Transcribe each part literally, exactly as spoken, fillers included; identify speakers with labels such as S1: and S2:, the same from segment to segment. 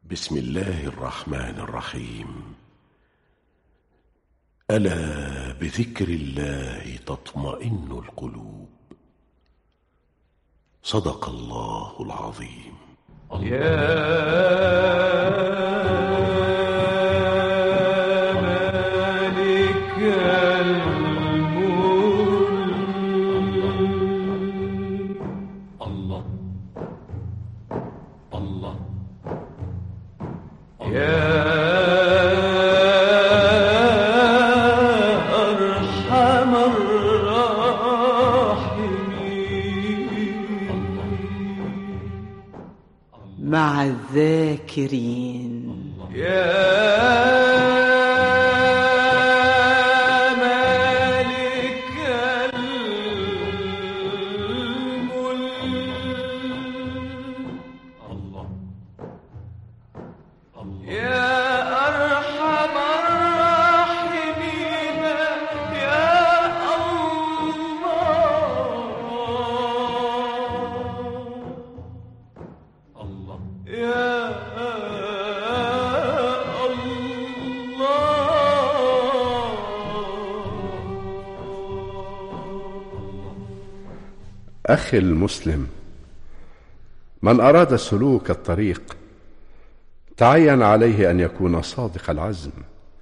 S1: بسم الله الرحمن الرحيم. ألا بذكر الله تطمئن القلوب. صدق الله العظيم.
S2: مع الذاكرين.
S3: يا مالك الملك يا أرحم الراحمين يا الله يا
S4: أخي المسلم، من أراد سلوك الطريق تعين عليه أن يكون صادق العزم،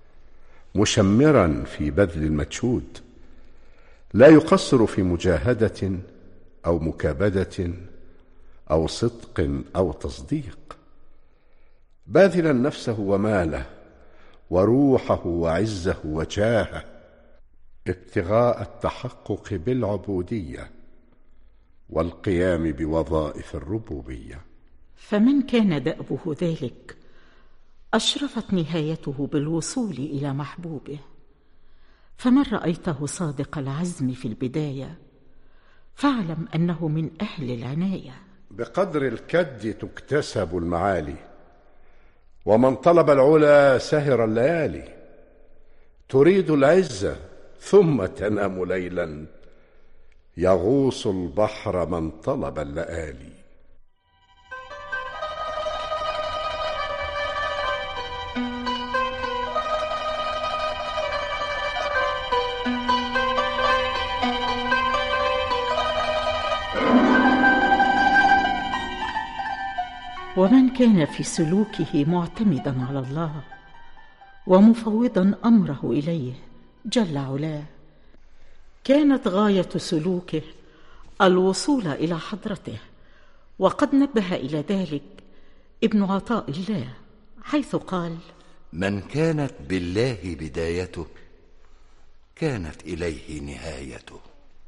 S4: مشمرا في بذل المجهود، لا يقصر في مجاهدة أو مكابدة أو صدق أو تصديق، باذلا نفسه وماله وروحه وعزه وجاهه ابتغاء التحقق بالعبودية والقيام بوظائف الربوبية.
S2: فمن كان دأبه ذلك أشرفت نهايته بالوصول إلى محبوبه. فمن رأيته صادق العزم في البداية فاعلم أنه من أهل العناية.
S4: بقدر الكد تكتسب المعالي، ومن طلب العلا سهر الليالي. تريد العزة ثم تنام ليلا، يغوص البحر من طلب اللآلي.
S2: ومن كان في سلوكه معتمدا على الله ومفوضا أمره إليه جل علاه، كانت غاية سلوكه الوصول إلى حضرته. وقد نبه إلى ذلك ابن عطاء الله حيث قال:
S5: من كانت بالله بدايته كانت إليه نهايته.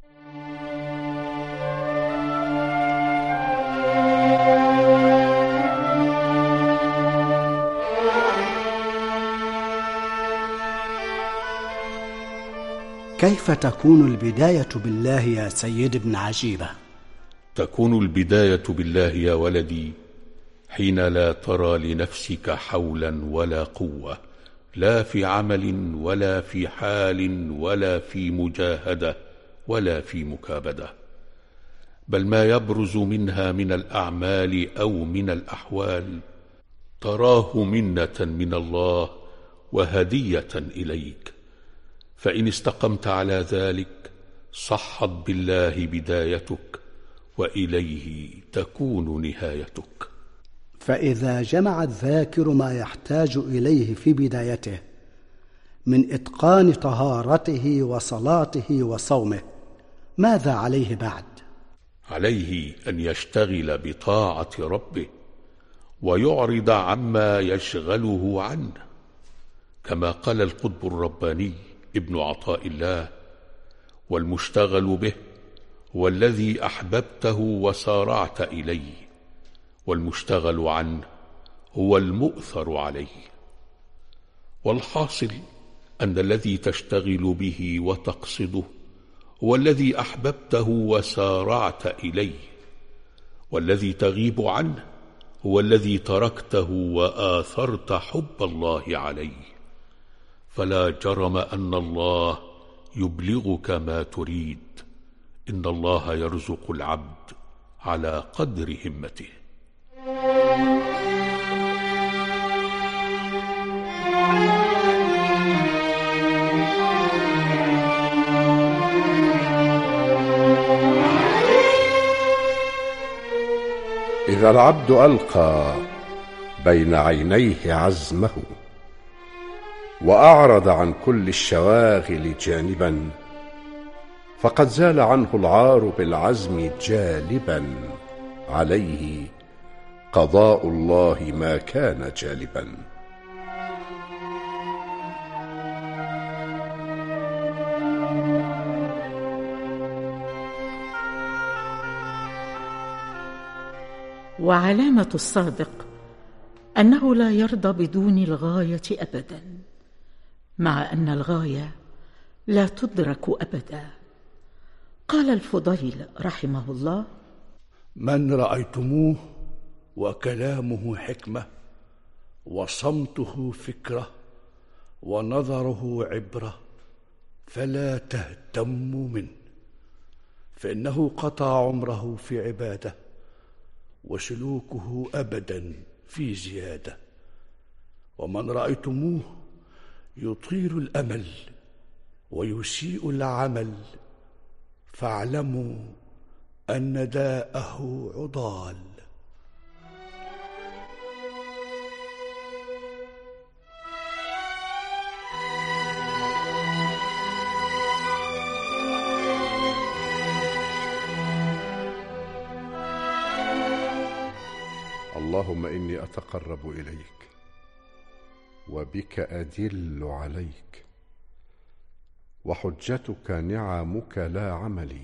S6: كيف تكون البداية بالله يا سيد ابن عجيبة؟
S7: تكون البداية بالله يا ولدي حين لا ترى لنفسك حولا ولا قوة، لا في عمل ولا في حال ولا في مجاهدة ولا في مكابدة، بل ما يبرز منها من الأعمال أو من الأحوال تراه منة من الله وهدية إليك. فإن استقمت على ذلك صحت بالله بدايتك وإليه تكون نهايتك.
S6: فإذا جمع الذاكر ما يحتاج إليه في بدايته من إتقان طهارته وصلاته وصومه، ماذا عليه بعد؟
S7: عليه أن يشتغل بطاعة ربه ويعرض عما يشغله عنه، كما قال القطب الرباني ابن عطاء الله: والمشتغل به هو الذي أحببته وسارعت إليه، والمشتغل عنه هو المؤثر عليه. والحاصل أن الذي تشتغل به وتقصده هو الذي أحببته وسارعت إليه، والذي تغيب عنه هو الذي تركته وآثرت حب الله عليه. فلا جرم أن الله يبلغك ما تريد، إن الله يرزق العبد على قدر همته.
S4: إذا العبد ألقى بين عينيه عزمه وأعرض عن كل الشواغل جانبا، فقد زال عنه العار بالعزم جالبا، عليه قضاء الله ما كان جالبا.
S2: وعلامة الصادق أنه لا يرضى بدون الغاية أبدا، مع أن الغاية لا تدرك أبدا. قال الفضيل رحمه الله:
S8: من رأيتموه وكلامه حكمة وصمته فكرة ونظره عبرة فلا تهتموا منه، فإنه قطع عمره في عبادة وسلوكه أبدا في زيادة. ومن رأيتموه يطيل الأمل ويسيء العمل فاعلموا أن داءه عضال.
S4: اللهم إني أتقرب إليك وبك أدل عليك، وحجتك نعمك لا عملي،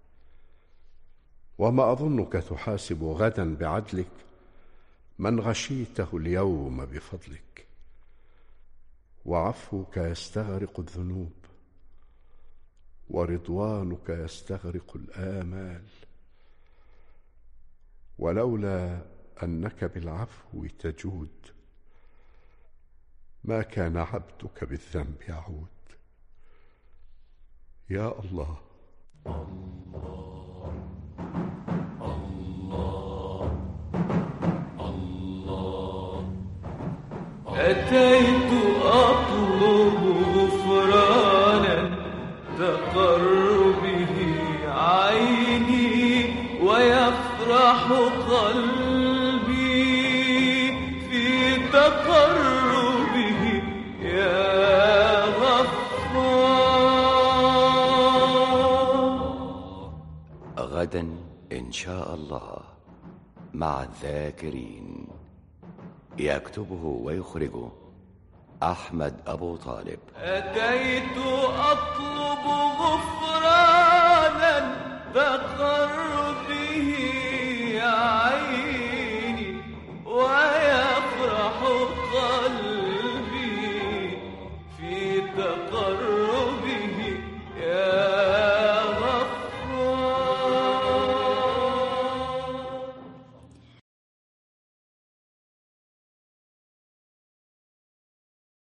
S4: وما أظنك تحاسب غدا بعدلك من غشيته اليوم بفضلك، وعفوك يستغرق الذنوب ورضوانك يستغرق الآمال، ولولا أنك بالعفو تجود ما كان عبدك بالذنب يعود. يا الله.
S3: الله الله الله. أتيت أطلب غفرانا تقر به عيني ويفرح قلبي تقربه يا غفار.
S5: غدا إن شاء الله مع الذاكرين. يكتبه ويخرجه أحمد أبو طالب.
S3: أتيت أطلب غفران